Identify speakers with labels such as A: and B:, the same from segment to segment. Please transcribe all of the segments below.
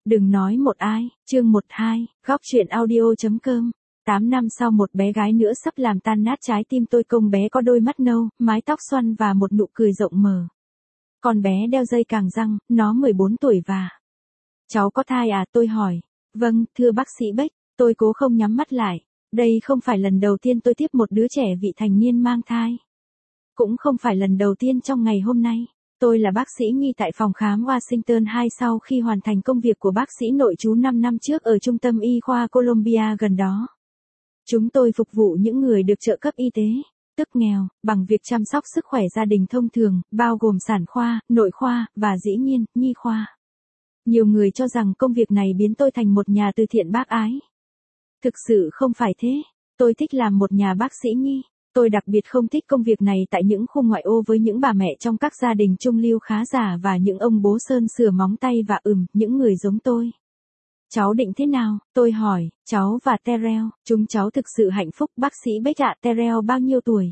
A: Đừng nói một ai, chương 12, góc chuyện audio.com. 8 năm sau một bé gái nữa sắp làm tan nát trái tim tôi. Công bé có đôi mắt nâu, mái tóc xoăn và một nụ cười rộng mở. Con bé đeo dây càng răng, nó 14 tuổi và... Cháu có thai à, tôi hỏi. Vâng, thưa bác sĩ Bách, tôi cố không nhắm mắt lại. Đây không phải lần đầu tiên tôi tiếp một đứa trẻ vị thành niên mang thai. Cũng không phải lần đầu tiên trong ngày hôm nay. Tôi là bác sĩ nhi tại phòng khám Washington 2 sau khi hoàn thành công việc của bác sĩ nội trú 5 năm trước ở trung tâm y khoa Columbia gần đó. Chúng tôi phục vụ những người được trợ cấp y tế, tức nghèo, bằng việc chăm sóc sức khỏe gia đình thông thường, bao gồm sản khoa, nội khoa, và dĩ nhiên, nhi khoa. Nhiều người cho rằng công việc này biến tôi thành một nhà từ thiện bác ái. Thực sự không phải thế, tôi thích làm một nhà bác sĩ nhi. Tôi đặc biệt không thích công việc này tại những khu ngoại ô với những bà mẹ trong các gia đình trung lưu khá giả và những ông bố sơn sửa móng tay và những người giống tôi. Cháu định thế nào? Tôi hỏi. Cháu và Terrell, chúng cháu thực sự hạnh phúc. Bác sĩ Bách ạ. Terrell bao nhiêu tuổi?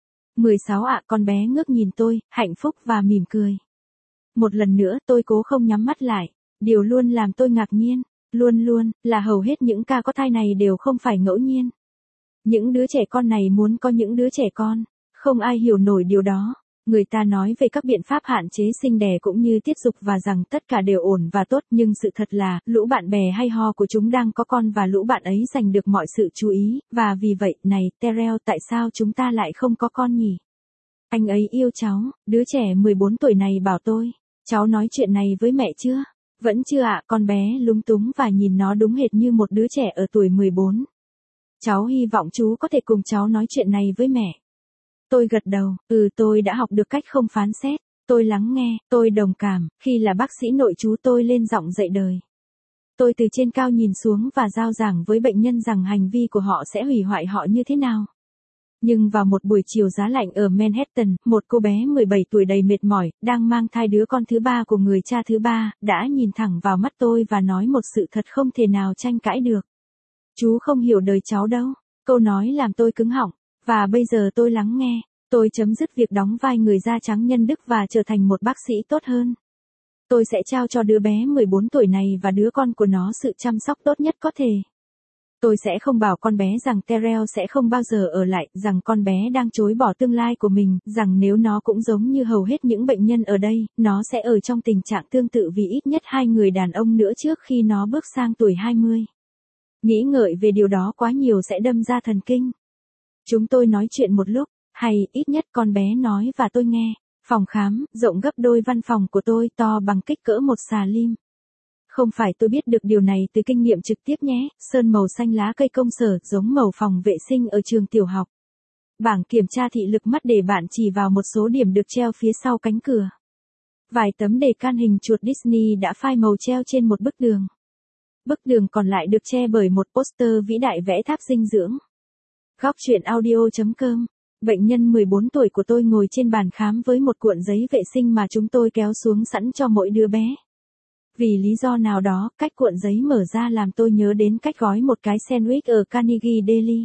A: 16 ạ. Con bé ngước nhìn tôi, hạnh phúc và mỉm cười. Một lần nữa tôi cố không nhắm mắt lại. Điều luôn làm tôi ngạc nhiên, luôn là hầu hết những ca có thai này đều không phải ngẫu nhiên. Những đứa trẻ con này muốn có những đứa trẻ con, không ai hiểu nổi điều đó. Người ta nói về các biện pháp hạn chế sinh đẻ cũng như tiết dục và rằng tất cả đều ổn và tốt, nhưng sự thật là, lũ bạn bè hay ho của chúng đang có con và lũ bạn ấy giành được mọi sự chú ý, và vì vậy, này, Terrell, tại sao chúng ta lại không có con nhỉ? Anh ấy yêu cháu, đứa trẻ 14 tuổi này bảo tôi. Cháu nói chuyện này với mẹ chưa? Vẫn chưa ạ. Con bé lúng túng và nhìn nó đúng hệt như một đứa trẻ ở tuổi 14. Cháu hy vọng chú có thể cùng cháu nói chuyện này với mẹ. Tôi gật đầu, tôi đã học được cách không phán xét. Tôi lắng nghe, tôi đồng cảm. Khi là bác sĩ nội trú tôi lên giọng dạy đời. Tôi từ trên cao nhìn xuống và giao giảng với bệnh nhân rằng hành vi của họ sẽ hủy hoại họ như thế nào. Nhưng vào một buổi chiều giá lạnh ở Manhattan, một cô bé 17 tuổi đầy mệt mỏi, đang mang thai đứa con thứ ba của người cha thứ ba, đã nhìn thẳng vào mắt tôi và nói một sự thật không thể nào tranh cãi được. Chú không hiểu đời cháu đâu. Câu nói làm tôi cứng họng. Và bây giờ tôi lắng nghe. Tôi chấm dứt việc đóng vai người da trắng nhân đức và trở thành một bác sĩ tốt hơn. Tôi sẽ trao cho đứa bé 14 tuổi này và đứa con của nó sự chăm sóc tốt nhất có thể. Tôi sẽ không bảo con bé rằng Terrell sẽ không bao giờ ở lại, rằng con bé đang chối bỏ tương lai của mình, rằng nếu nó cũng giống như hầu hết những bệnh nhân ở đây, nó sẽ ở trong tình trạng tương tự vì ít nhất 2 người đàn ông nữa trước khi nó bước sang tuổi 20. Nghĩ ngợi về điều đó quá nhiều sẽ đâm ra thần kinh. Chúng tôi nói chuyện một lúc, hay ít nhất con bé nói và tôi nghe. Phòng khám, rộng gấp đôi văn phòng của tôi, to bằng kích cỡ một xà lim. Không phải tôi biết được điều này từ kinh nghiệm trực tiếp nhé, sơn màu xanh lá cây công sở giống màu phòng vệ sinh ở trường tiểu học. Bảng kiểm tra thị lực mắt để bạn chỉ vào một số điểm được treo phía sau cánh cửa. Vài tấm đề can hình chuột Disney đã phai màu treo trên một bức tường. Bức tường còn lại được che bởi một poster vĩ đại vẽ tháp dinh dưỡng. Góc chuyện audio.com. Bệnh nhân 14 tuổi của tôi ngồi trên bàn khám với một cuộn giấy vệ sinh mà chúng tôi kéo xuống sẵn cho mỗi đứa bé. Vì lý do nào đó, cách cuộn giấy mở ra làm tôi nhớ đến cách gói một cái sandwich ở Carnegie Deli.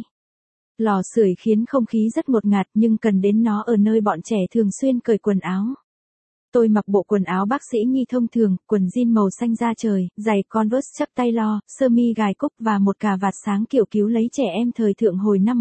A: Lò sưởi khiến không khí rất ngột ngạt nhưng cần đến nó ở nơi bọn trẻ thường xuyên cởi quần áo. Tôi mặc bộ quần áo bác sĩ nhi thông thường, quần jean màu xanh da trời, giày Converse chắp tay lo, sơ mi gài cúc và một cà vạt sáng kiểu cứu lấy trẻ em thời thượng hồi năm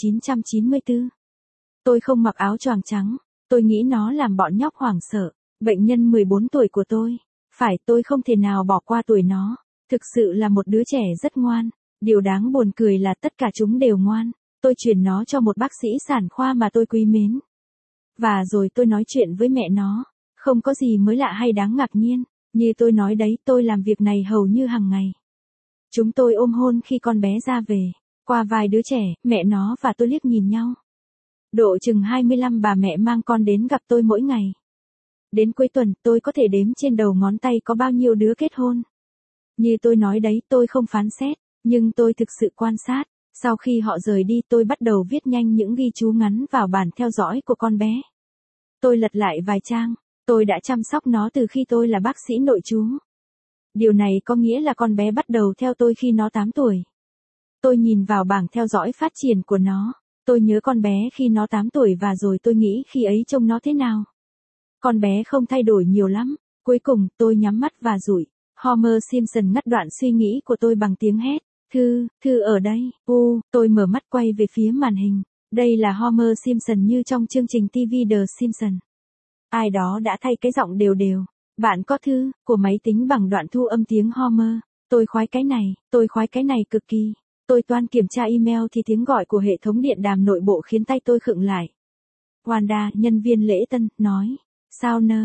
A: 1994. Tôi không mặc áo choàng trắng, tôi nghĩ nó làm bọn nhóc hoảng sợ. Bệnh nhân 14 tuổi của tôi. Phải, tôi không thể nào bỏ qua tuổi nó. Thực sự là một đứa trẻ rất ngoan. Điều đáng buồn cười là tất cả chúng đều ngoan. Tôi chuyển nó cho một bác sĩ sản khoa mà tôi quý mến. Và rồi tôi nói chuyện với mẹ nó. Không có gì mới lạ hay đáng ngạc nhiên. Như tôi nói đấy, tôi làm việc này hầu như hàng ngày. Chúng tôi ôm hôn khi con bé ra về. Qua vài đứa trẻ, mẹ nó và tôi liếc nhìn nhau. Độ chừng 25 bà mẹ mang con đến gặp tôi mỗi ngày. Đến cuối tuần, tôi có thể đếm trên đầu ngón tay có bao nhiêu đứa kết hôn. Như tôi nói đấy, tôi không phán xét, nhưng tôi thực sự quan sát. Sau khi họ rời đi, tôi bắt đầu viết nhanh những ghi chú ngắn vào bản theo dõi của con bé. Tôi lật lại vài trang. Tôi đã chăm sóc nó từ khi tôi là bác sĩ nội trú. Điều này có nghĩa là con bé bắt đầu theo tôi khi nó 8 tuổi. Tôi nhìn vào bảng theo dõi phát triển của nó. Tôi nhớ con bé khi nó 8 tuổi và rồi tôi nghĩ khi ấy trông nó thế nào. Con bé không thay đổi nhiều lắm. Cuối cùng, tôi nhắm mắt và dụi. Homer Simpson ngắt đoạn suy nghĩ của tôi bằng tiếng hét. Thư ở đây. Tôi mở mắt quay về phía màn hình. Đây là Homer Simpson như trong chương trình TV The Simpsons. Ai đó đã thay cái giọng đều đều. Bạn có thư, của máy tính bằng đoạn thu âm tiếng Homer. Tôi khoái cái này cực kỳ. Tôi toan kiểm tra email thì tiếng gọi của hệ thống điện đàm nội bộ khiến tay tôi khựng lại. Wanda, nhân viên lễ tân, nói. Sauner,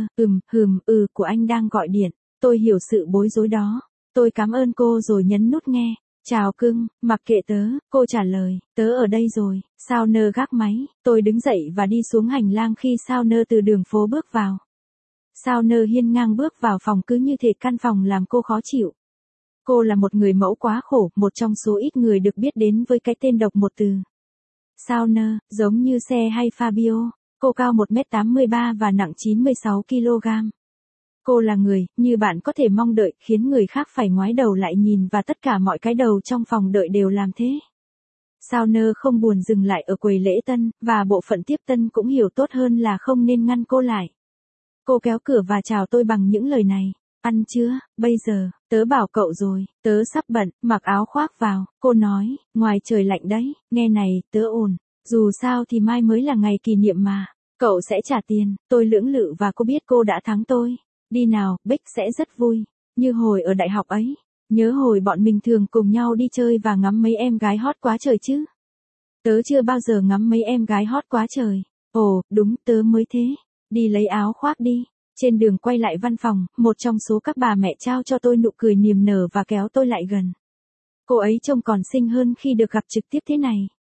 A: của anh đang gọi điện. Tôi hiểu sự bối rối đó. Tôi cảm ơn cô rồi nhấn nút nghe. Chào cưng, mặc kệ tớ, cô trả lời, tớ ở đây rồi. Sauner gác máy, tôi đứng dậy và đi xuống hành lang khi Sauner từ đường phố bước vào. Sauner hiên ngang bước vào phòng cứ như thể căn phòng làm cô khó chịu. Cô là một người mẫu quá khổ, một trong số ít người được biết đến với cái tên độc một từ. Sauner, giống như xe hay Fabio, cô cao 1m83 và nặng 96 kg. Cô là người, như bạn có thể mong đợi, khiến người khác phải ngoái đầu lại nhìn và tất cả mọi cái đầu trong phòng đợi đều làm thế. Sauner không buồn dừng lại ở quầy lễ tân, và bộ phận tiếp tân cũng hiểu tốt hơn là không nên ngăn cô lại. Cô kéo cửa và chào tôi bằng những lời này. Ăn chưa, bây giờ, tớ bảo cậu rồi, tớ sắp bận, mặc áo khoác vào. Cô nói, ngoài trời lạnh đấy, nghe này, tớ ổn. Dù sao thì mai mới là ngày kỷ niệm mà. Cậu sẽ trả tiền. Tôi lưỡng lự và cô biết cô đã thắng tôi. Đi nào, Bích sẽ rất vui. Như hồi ở đại học ấy. Nhớ hồi bọn mình thường cùng nhau đi chơi và ngắm mấy em gái hot quá trời chứ. Tớ chưa bao giờ ngắm mấy em gái hot quá trời. Ồ, đúng, tớ mới thế. Đi lấy áo khoác đi. Trên đường quay lại văn phòng, một trong số các bà mẹ trao cho tôi nụ cười niềm nở và kéo tôi lại gần. Cô ấy trông còn xinh hơn khi được gặp trực tiếp thế này.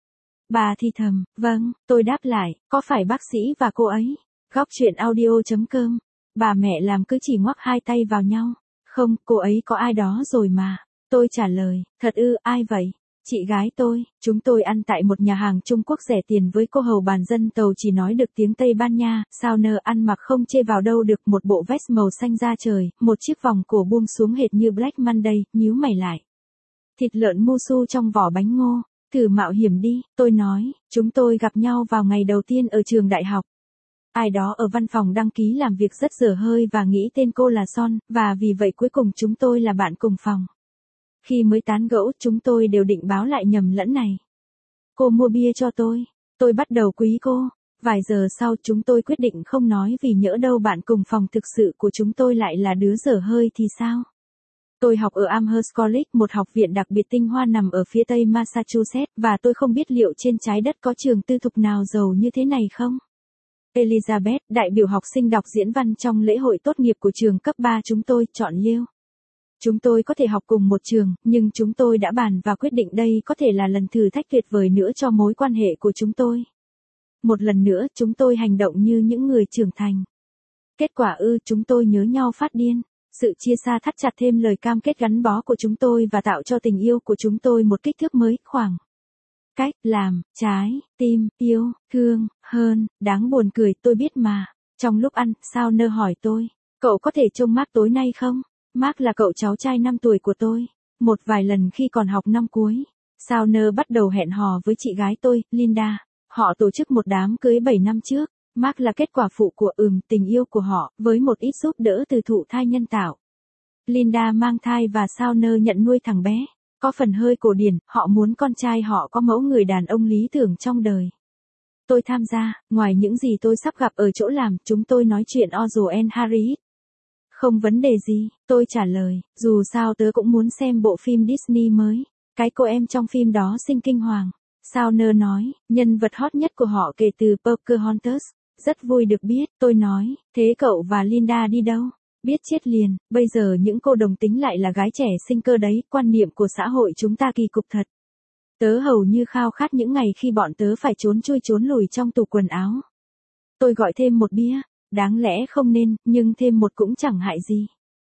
A: Bà thì thầm, vâng, tôi đáp lại, có phải bác sĩ và cô ấy? Góc chuyện audio.com. Bà mẹ làm cứ chỉ ngoắc hai tay vào nhau. Không, cô ấy có ai đó rồi mà. Tôi trả lời, thật ư, ai vậy? Chị gái tôi, chúng tôi ăn tại một nhà hàng Trung Quốc rẻ tiền với cô hầu bàn dân tàu chỉ nói được tiếng Tây Ban Nha. Sauner ăn mặc không chê vào đâu được, một bộ vest màu xanh da trời, một chiếc vòng cổ buông xuống hệt như Black Monday, nhíu mày lại. Thịt lợn Musu trong vỏ bánh ngô. Thử mạo hiểm đi, tôi nói, chúng tôi gặp nhau vào ngày đầu tiên ở trường đại học. Ai đó ở văn phòng đăng ký làm việc rất dở hơi và nghĩ tên cô là Son, và vì vậy cuối cùng chúng tôi là bạn cùng phòng. Khi mới tán gẫu, chúng tôi đều định báo lại nhầm lẫn này. Cô mua bia cho tôi bắt đầu quý cô. Vài giờ sau chúng tôi quyết định không nói vì nhỡ đâu bạn cùng phòng thực sự của chúng tôi lại là đứa dở hơi thì sao? Tôi học ở Amherst College, một học viện đặc biệt tinh hoa nằm ở phía tây Massachusetts, và tôi không biết liệu trên trái đất có trường tư thục nào giàu như thế này không? Elizabeth, đại biểu học sinh đọc diễn văn trong lễ hội tốt nghiệp của trường cấp 3 chúng tôi, chọn Yale. Chúng tôi có thể học cùng một trường, nhưng chúng tôi đã bàn và quyết định đây có thể là lần thử thách tuyệt vời nữa cho mối quan hệ của chúng tôi. Một lần nữa, chúng tôi hành động như những người trưởng thành. Kết quả chúng tôi nhớ nhau phát điên. Sự chia xa thắt chặt thêm lời cam kết gắn bó của chúng tôi và tạo cho tình yêu của chúng tôi một kích thước mới, khoảng cách làm, trái, tim, yêu, thương, hơn, đáng buồn cười, tôi biết mà. Trong lúc ăn, Sauner hỏi tôi, cậu có thể trông Mark tối nay không? Mark là cậu cháu trai 5 tuổi của tôi. Một vài lần khi còn học năm cuối, Sauner bắt đầu hẹn hò với chị gái tôi, Linda. Họ tổ chức một đám cưới 7 năm trước. Mark là kết quả phụ của tình yêu của họ, với một ít giúp đỡ từ thụ thai nhân tạo. Linda mang thai và Sauner nhận nuôi thằng bé. Có phần hơi cổ điển, họ muốn con trai họ có mẫu người đàn ông lý tưởng trong đời. Tôi tham gia, ngoài những gì tôi sắp gặp ở chỗ làm, chúng tôi nói chuyện Ozzy and Harriet. Không vấn đề gì, tôi trả lời, dù sao tớ cũng muốn xem bộ phim Disney mới. Cái cô em trong phim đó xinh kinh hoàng. Sauner nói, nhân vật hot nhất của họ kể từ Pocahontas. Rất vui được biết, tôi nói, thế cậu và Linda đi đâu? Biết chết liền, bây giờ những cô đồng tính lại là gái trẻ xinh cơ đấy, quan niệm của xã hội chúng ta kỳ cục thật. Tớ hầu như khao khát những ngày khi bọn tớ phải trốn chui trốn lùi trong tủ quần áo. Tôi gọi thêm một bia, đáng lẽ không nên, nhưng thêm một cũng chẳng hại gì.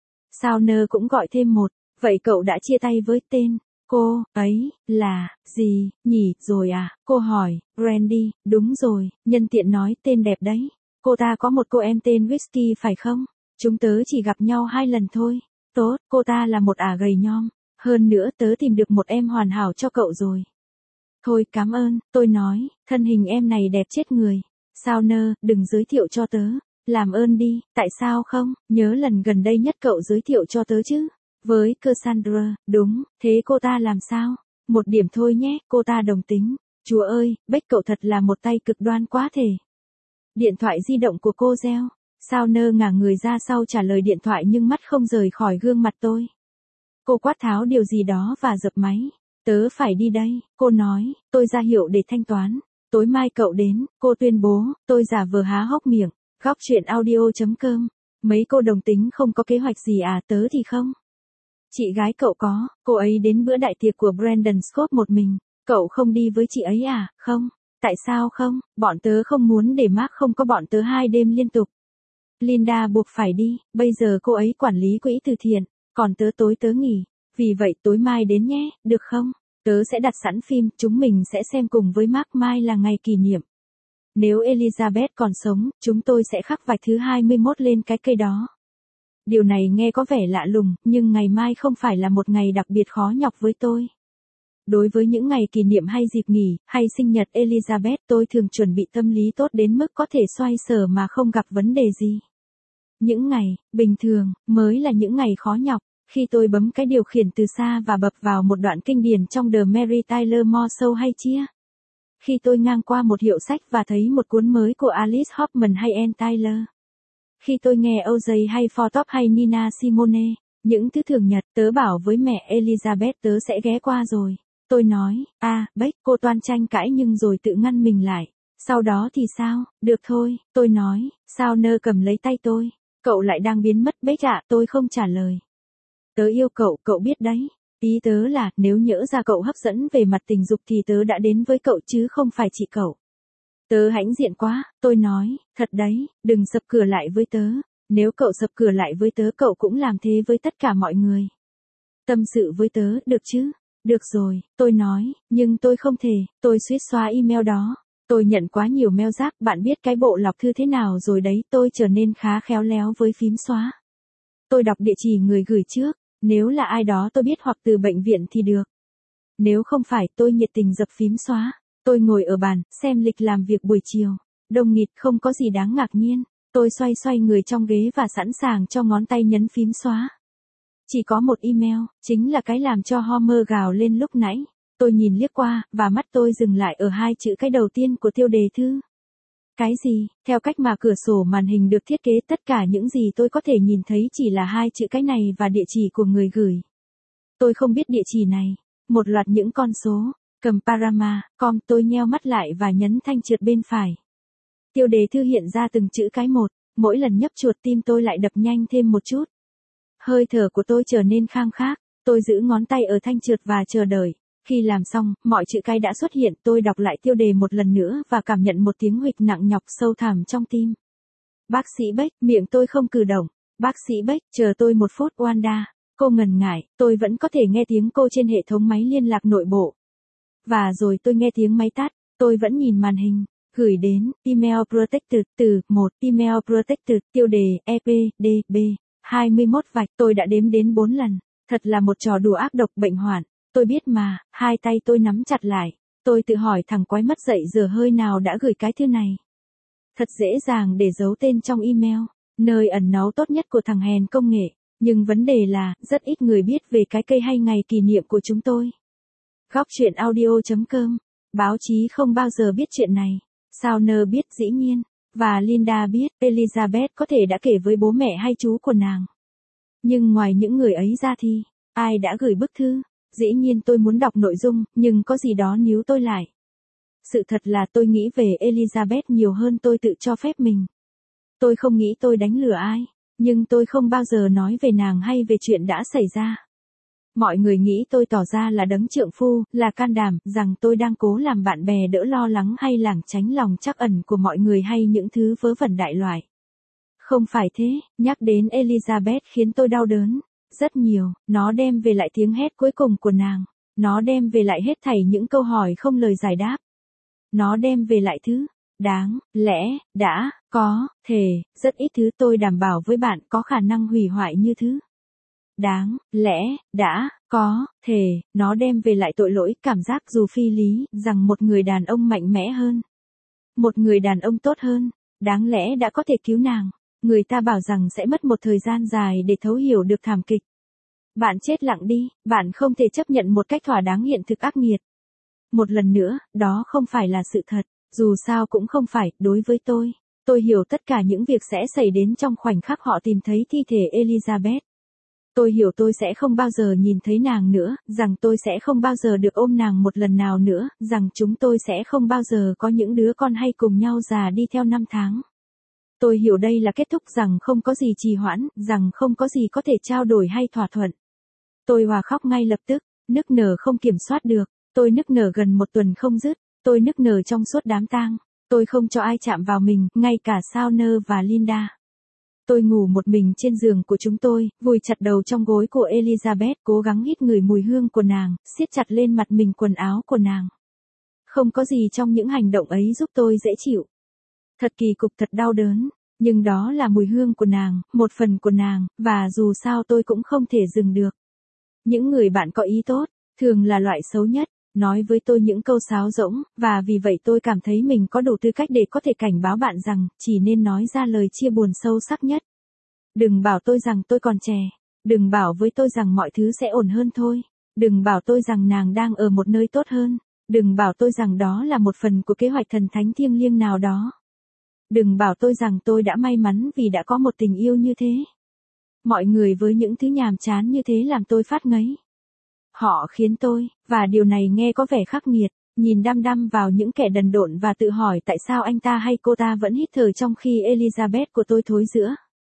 A: Sauner cũng gọi thêm một, vậy cậu đã chia tay với tên cô ấy là gì nhỉ rồi à? Cô hỏi, Brandy, đúng rồi, nhân tiện nói tên đẹp đấy. Cô ta có một cô em tên Whisky phải không? Chúng tớ chỉ gặp nhau 2 lần thôi. Tốt, cô ta là một ả gầy nhom. Hơn nữa tớ tìm được một em hoàn hảo cho cậu rồi. Thôi cảm ơn, tôi nói, thân hình em này đẹp chết người. Sauner, đừng giới thiệu cho tớ. làm ơn đi, tại sao không, nhớ lần gần đây nhất cậu giới thiệu cho tớ chứ. Với Cassandra, đúng, thế cô ta làm sao? Một điểm thôi nhé, cô ta đồng tính. Chúa ơi, Beck cậu thật là một tay cực đoan quá thể. Điện thoại di động của cô reo. Sao nơ ngả người ra sau trả lời điện thoại nhưng mắt không rời khỏi gương mặt tôi. Cô quát tháo điều gì đó và dập máy. Tớ phải đi đây, cô nói, tôi ra hiệu để thanh toán. Tối mai cậu đến, cô tuyên bố, tôi giả vờ há hốc miệng. Góc chuyện audio.com. Mấy cô đồng tính không có kế hoạch gì à, tớ thì không. Chị gái cậu có, cô ấy đến bữa đại tiệc của Brandon Scott một mình. Cậu không đi với chị ấy à, không? Tại sao không, bọn tớ không muốn để Mark không có bọn tớ 2 đêm liên tục. Linda buộc phải đi, bây giờ cô ấy quản lý quỹ từ thiện, còn tớ tối tớ nghỉ. Vì vậy tối mai đến nhé, được không? Tớ sẽ đặt sẵn phim, chúng mình sẽ xem cùng với Mark, mai là ngày kỷ niệm. Nếu Elizabeth còn sống, chúng tôi sẽ khắc vạch thứ 21 lên cái cây đó. Điều này nghe có vẻ lạ lùng, nhưng ngày mai không phải là một ngày đặc biệt khó nhọc với tôi. Đối với những ngày kỷ niệm hay dịp nghỉ, hay sinh nhật Elizabeth, tôi thường chuẩn bị tâm lý tốt đến mức có thể xoay sở mà không gặp vấn đề gì. Những ngày bình thường mới là những ngày khó nhọc. Khi tôi bấm cái điều khiển từ xa và bập vào một đoạn kinh điển trong The Mary Tyler Moore Show hay chia. Khi tôi ngang qua một hiệu sách và thấy một cuốn mới của Alice Hoffman hay Ann Tyler. Khi tôi nghe OJ hay Four Top hay Nina Simone, những thứ thường nhật, tớ bảo với mẹ Elizabeth tớ sẽ ghé qua rồi. Tôi nói, Beck, cô toan tranh cãi nhưng rồi tự ngăn mình lại. Sau đó thì sao, được thôi, tôi nói, sao nơ cầm lấy tay tôi. Cậu lại đang biến mất Beck ạ, tôi không trả lời. Tớ yêu cậu, cậu biết đấy. Ý tớ là, nếu nhỡ ra cậu hấp dẫn về mặt tình dục thì tớ đã đến với cậu chứ không phải chị cậu. Tớ hãnh diện quá, tôi nói, thật đấy, đừng sập cửa lại với tớ. Nếu cậu sập cửa lại với tớ cậu cũng làm thế với tất cả mọi người. Tâm sự với tớ, được chứ? Được rồi, tôi nói, nhưng tôi không thể, tôi suýt xóa email đó. Tôi nhận quá nhiều mail rác, bạn biết cái bộ lọc thư thế nào rồi đấy, tôi trở nên khá khéo léo với phím xóa. Tôi đọc địa chỉ người gửi trước, nếu là ai đó tôi biết hoặc từ bệnh viện thì được. Nếu không phải, tôi nhiệt tình dập phím xóa. Tôi ngồi ở bàn, xem lịch làm việc buổi chiều. Đông nghịt, không có gì đáng ngạc nhiên. Tôi xoay xoay người trong ghế và sẵn sàng cho ngón tay nhấn phím xóa. Chỉ có một email, chính là cái làm cho Homer gào lên lúc nãy. Tôi nhìn liếc qua, và mắt tôi dừng lại ở 2 chữ cái đầu tiên của tiêu đề thư. Cái gì? Theo cách mà cửa sổ màn hình được thiết kế, tất cả những gì tôi có thể nhìn thấy chỉ là 2 chữ cái này và địa chỉ của người gửi. Tôi không biết địa chỉ này. Một loạt những con số. Cầm Parama.com, tôi nheo mắt lại và nhấn thanh trượt bên phải. Tiêu đề thư hiện ra từng chữ cái một. Mỗi lần nhấp chuột tim tôi lại đập nhanh thêm một chút. Hơi thở của tôi trở nên khang khác. Tôi giữ ngón tay ở thanh trượt và chờ đợi. Khi làm xong, mọi chữ cái đã xuất hiện, tôi đọc lại tiêu đề một lần nữa và cảm nhận một tiếng huỵch nặng nhọc sâu thẳm trong tim. Bác sĩ Beck, miệng tôi không cử động. Bác sĩ Beck, chờ tôi một phút, Wanda. Cô ngần ngại, tôi vẫn có thể nghe tiếng cô trên hệ thống máy liên lạc nội bộ. Và rồi tôi nghe tiếng máy tắt, tôi vẫn nhìn màn hình. Gửi đến, email protected, từ, 1, email protected, tiêu đề, EPDB, 21 vạch, tôi đã đếm đến 4 lần. Thật là một trò đùa ác độc bệnh hoạn. Tôi biết mà, 2 tay tôi nắm chặt lại. Tôi tự hỏi thằng quái mất dậy giờ hơi nào đã gửi cái thư này. Thật dễ dàng để giấu tên trong email, nơi ẩn náu tốt nhất của thằng hèn công nghệ. Nhưng vấn đề là, rất ít người biết về cái cây hay ngày kỷ niệm của chúng tôi. Góc chuyện audio.com. Báo chí không bao giờ biết chuyện này. Sauner biết dĩ nhiên. Và Linda biết, Elizabeth có thể đã kể với bố mẹ hay chú của nàng. Nhưng ngoài những người ấy ra thì, ai đã gửi bức thư? Dĩ nhiên tôi muốn đọc nội dung, nhưng có gì đó níu tôi lại. Sự thật là tôi nghĩ về Elizabeth nhiều hơn tôi tự cho phép mình. Tôi không nghĩ tôi đánh lừa ai, nhưng tôi không bao giờ nói về nàng hay về chuyện đã xảy ra. Mọi người nghĩ tôi tỏ ra là đấng trượng phu, là can đảm, rằng tôi đang cố làm bạn bè đỡ lo lắng hay lảng tránh lòng trắc ẩn của mọi người hay những thứ vớ vẩn đại loại. Không phải thế, nhắc đến Elizabeth khiến tôi đau đớn. Rất nhiều, nó đem về lại tiếng hét cuối cùng của nàng. Nó đem về lại hết thảy những câu hỏi không lời giải đáp. Nó đem về lại thứ, đáng lẽ, đã, có, thể, rất ít thứ tôi đảm bảo với bạn có khả năng hủy hoại như thứ. Đáng lẽ, đã, có, thể, nó đem về lại tội lỗi, cảm giác dù phi lý, rằng một người đàn ông mạnh mẽ hơn. Một người đàn ông tốt hơn, đáng lẽ đã có thể cứu nàng. Người ta bảo rằng sẽ mất một thời gian dài để thấu hiểu được thảm kịch. Bạn chết lặng đi, bạn không thể chấp nhận một cách thỏa đáng hiện thực ác nghiệt. Một lần nữa, đó không phải là sự thật, dù sao cũng không phải, đối với tôi. Tôi hiểu tất cả những việc sẽ xảy đến trong khoảnh khắc họ tìm thấy thi thể Elizabeth. Tôi hiểu tôi sẽ không bao giờ nhìn thấy nàng nữa, rằng tôi sẽ không bao giờ được ôm nàng một lần nào nữa, rằng chúng tôi sẽ không bao giờ có những đứa con hay cùng nhau già đi theo năm tháng. Tôi hiểu đây là kết thúc, rằng không có gì trì hoãn, rằng không có gì có thể trao đổi hay thỏa thuận. Tôi hòa khóc ngay lập tức, nức nở không kiểm soát được, tôi nức nở gần một tuần không dứt, tôi nức nở trong suốt đám tang, tôi không cho ai chạm vào mình, ngay cả Sauner và Linda. Tôi ngủ một mình trên giường của chúng tôi, vùi chặt đầu trong gối của Elizabeth, cố gắng hít ngửi mùi hương của nàng, siết chặt lên mặt mình quần áo của nàng. Không có gì trong những hành động ấy giúp tôi dễ chịu. Thật kỳ cục, thật đau đớn, nhưng đó là mùi hương của nàng, một phần của nàng, và dù sao tôi cũng không thể dừng được. Những người bạn có ý tốt, thường là loại xấu nhất, nói với tôi những câu sáo rỗng, và vì vậy tôi cảm thấy mình có đủ tư cách để có thể cảnh báo bạn rằng, chỉ nên nói ra lời chia buồn sâu sắc nhất. Đừng bảo tôi rằng tôi còn trẻ, đừng bảo với tôi rằng mọi thứ sẽ ổn hơn thôi, đừng bảo tôi rằng nàng đang ở một nơi tốt hơn, đừng bảo tôi rằng đó là một phần của kế hoạch thần thánh thiêng liêng nào đó. Đừng bảo tôi rằng tôi đã may mắn vì đã có một tình yêu như thế. Mọi người với những thứ nhàm chán như thế làm tôi phát ngấy. Họ khiến tôi, và điều này nghe có vẻ khắc nghiệt, nhìn đăm đăm vào những kẻ đần độn và tự hỏi tại sao anh ta hay cô ta vẫn hít thở trong khi Elizabeth của tôi thối rữa.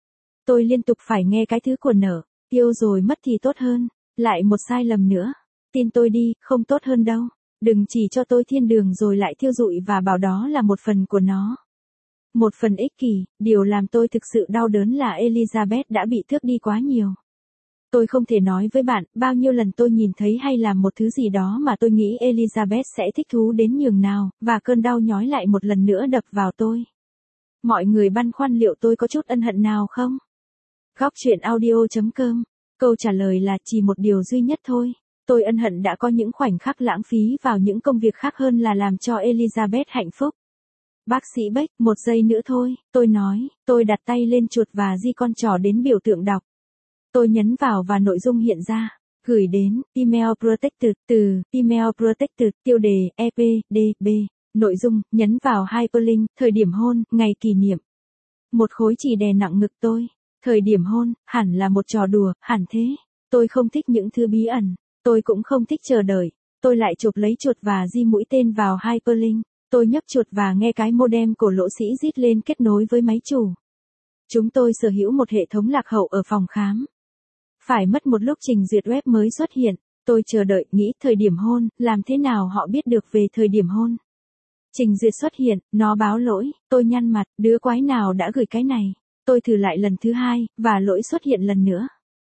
A: Tôi liên tục phải nghe cái thứ của nở, tiêu rồi mất thì tốt hơn, lại một sai lầm nữa. Tin tôi đi, không tốt hơn đâu. Đừng chỉ cho tôi thiên đường rồi lại thiêu rụi và bảo đó là một phần của nó. Một phần ích kỷ, điều làm tôi thực sự đau đớn là Elizabeth đã bị tước đi quá nhiều. Tôi không thể nói với bạn bao nhiêu lần tôi nhìn thấy hay làm một thứ gì đó mà tôi nghĩ Elizabeth sẽ thích thú đến nhường nào, và cơn đau nhói lại một lần nữa đập vào tôi. Mọi người băn khoăn liệu tôi có chút ân hận nào không? Góc chuyện audio.com. Câu trả lời là chỉ một điều duy nhất thôi. Tôi ân hận đã có những khoảnh khắc lãng phí vào những công việc khác hơn là làm cho Elizabeth hạnh phúc. Bác sĩ Beck, một giây nữa thôi, tôi nói, tôi đặt tay lên chuột và di con trỏ đến biểu tượng đọc. Tôi nhấn vào và nội dung hiện ra. Gửi đến, email protected, từ, email protected, tiêu đề, EPDB. Nội dung, nhấn vào hyperlink, thời điểm hôn, ngày kỷ niệm. Một khối chỉ đè nặng ngực tôi. Thời điểm hôn, hẳn là một trò đùa, hẳn thế. Tôi không thích những thứ bí ẩn. Tôi cũng không thích chờ đợi. Tôi lại chụp lấy chuột và di mũi tên vào hyperlink. Tôi nhấp chuột và nghe cái modem của lỗ sĩ rít lên kết nối với máy chủ. Chúng tôi sở hữu một hệ thống lạc hậu ở phòng khám. Phải mất một lúc trình duyệt web mới xuất hiện. Tôi chờ đợi, nghĩ thời điểm hôn, làm thế nào họ biết được về thời điểm hôn. Trình duyệt xuất hiện, nó báo lỗi, tôi nhăn mặt, đứa quái nào đã gửi cái này. Tôi thử lại lần thứ hai, và lỗi xuất hiện lần nữa.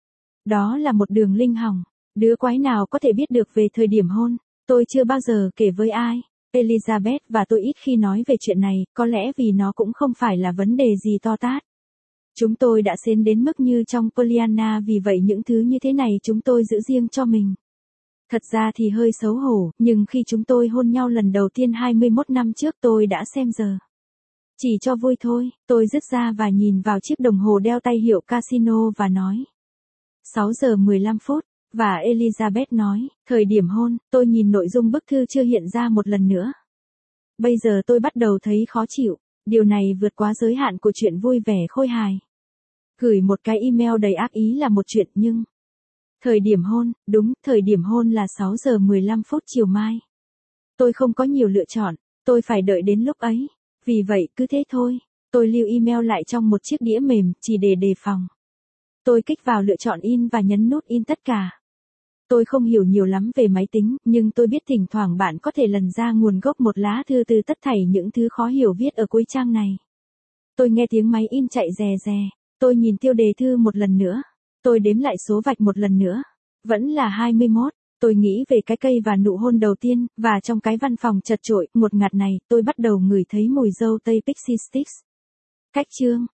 A: Đó là một đường link hỏng. Đứa quái nào có thể biết được về thời điểm hôn. Tôi chưa bao giờ kể với ai. Elizabeth và tôi ít khi nói về chuyện này, có lẽ vì nó cũng không phải là vấn đề gì to tát. Chúng tôi đã xến đến mức như trong Pollyanna, vì vậy những thứ như thế này chúng tôi giữ riêng cho mình. Thật ra thì hơi xấu hổ, nhưng khi chúng tôi hôn nhau lần đầu tiên 21 năm trước tôi đã xem giờ. Chỉ cho vui thôi, tôi dứt ra và nhìn vào chiếc đồng hồ đeo tay hiệu Casino và nói. 6 giờ 15 phút, và Elizabeth nói, thời điểm hôn, tôi nhìn nội dung bức thư chưa hiện ra một lần nữa. Bây giờ tôi bắt đầu thấy khó chịu, điều này vượt quá giới hạn của chuyện vui vẻ khôi hài. Gửi một cái email đầy ác ý là một chuyện nhưng... Thời điểm hôn, đúng, thời điểm hôn là 6 giờ 15 phút chiều mai. Tôi không có nhiều lựa chọn, tôi phải đợi đến lúc ấy. Vì vậy, cứ thế thôi, tôi lưu email lại trong một chiếc đĩa mềm, chỉ để đề phòng. Tôi kích vào lựa chọn in và nhấn nút in tất cả. Tôi không hiểu nhiều lắm về máy tính, nhưng tôi biết thỉnh thoảng bạn có thể lần ra nguồn gốc một lá thư từ tất thảy những thứ khó hiểu viết ở cuối trang này. Tôi nghe tiếng máy in chạy rè rè. Tôi nhìn tiêu đề thư một lần nữa. Tôi đếm lại số vạch một lần nữa. Vẫn là 21. Tôi nghĩ về cái cây và nụ hôn đầu tiên, và trong cái văn phòng chật chội, ngột ngạt này, tôi bắt đầu ngửi thấy mùi dâu tây Pixie Sticks. Cách chương.